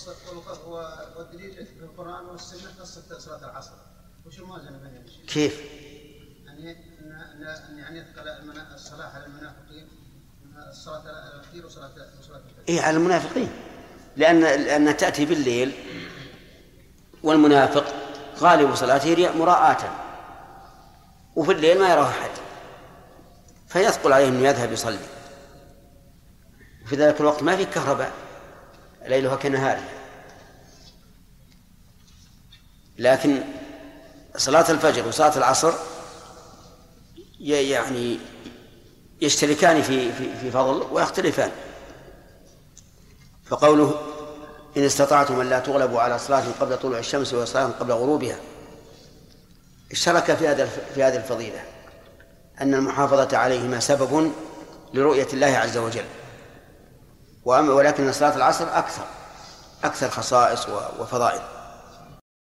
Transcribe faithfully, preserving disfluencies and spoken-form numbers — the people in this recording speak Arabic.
والدليل في القرآن والسنة قصة صلاة العصر وش الموازنة بينهم؟ كيف؟ يعني أن يعني الصلاة على المنافقين الصلاة الأخير وصلاة وصلاة الفجر. إيه على المنافقين، لأن لأن تأتي بالليل والمنافق غالب صلاته مراءة، وفي الليل ما يراه أحد فيثقل عليه أن يذهب يصلي، وفي ذلك الوقت ما في كهرباء ليلها كنهارها. لكن صلاة الفجر وصلاة العصر يعني يشتركان في في في فضل ويختلفان. فقوله إن استطعتم أن لا تغلبوا على صلاة قبل طلوع الشمس وصلاة قبل غروبها اشترك في هذا في هذه الفضيلة، أن المحافظة عليهما سبب لرؤية الله عز وجل، ولكن صلاة العصر أكثر أكثر خصائص وفضائل.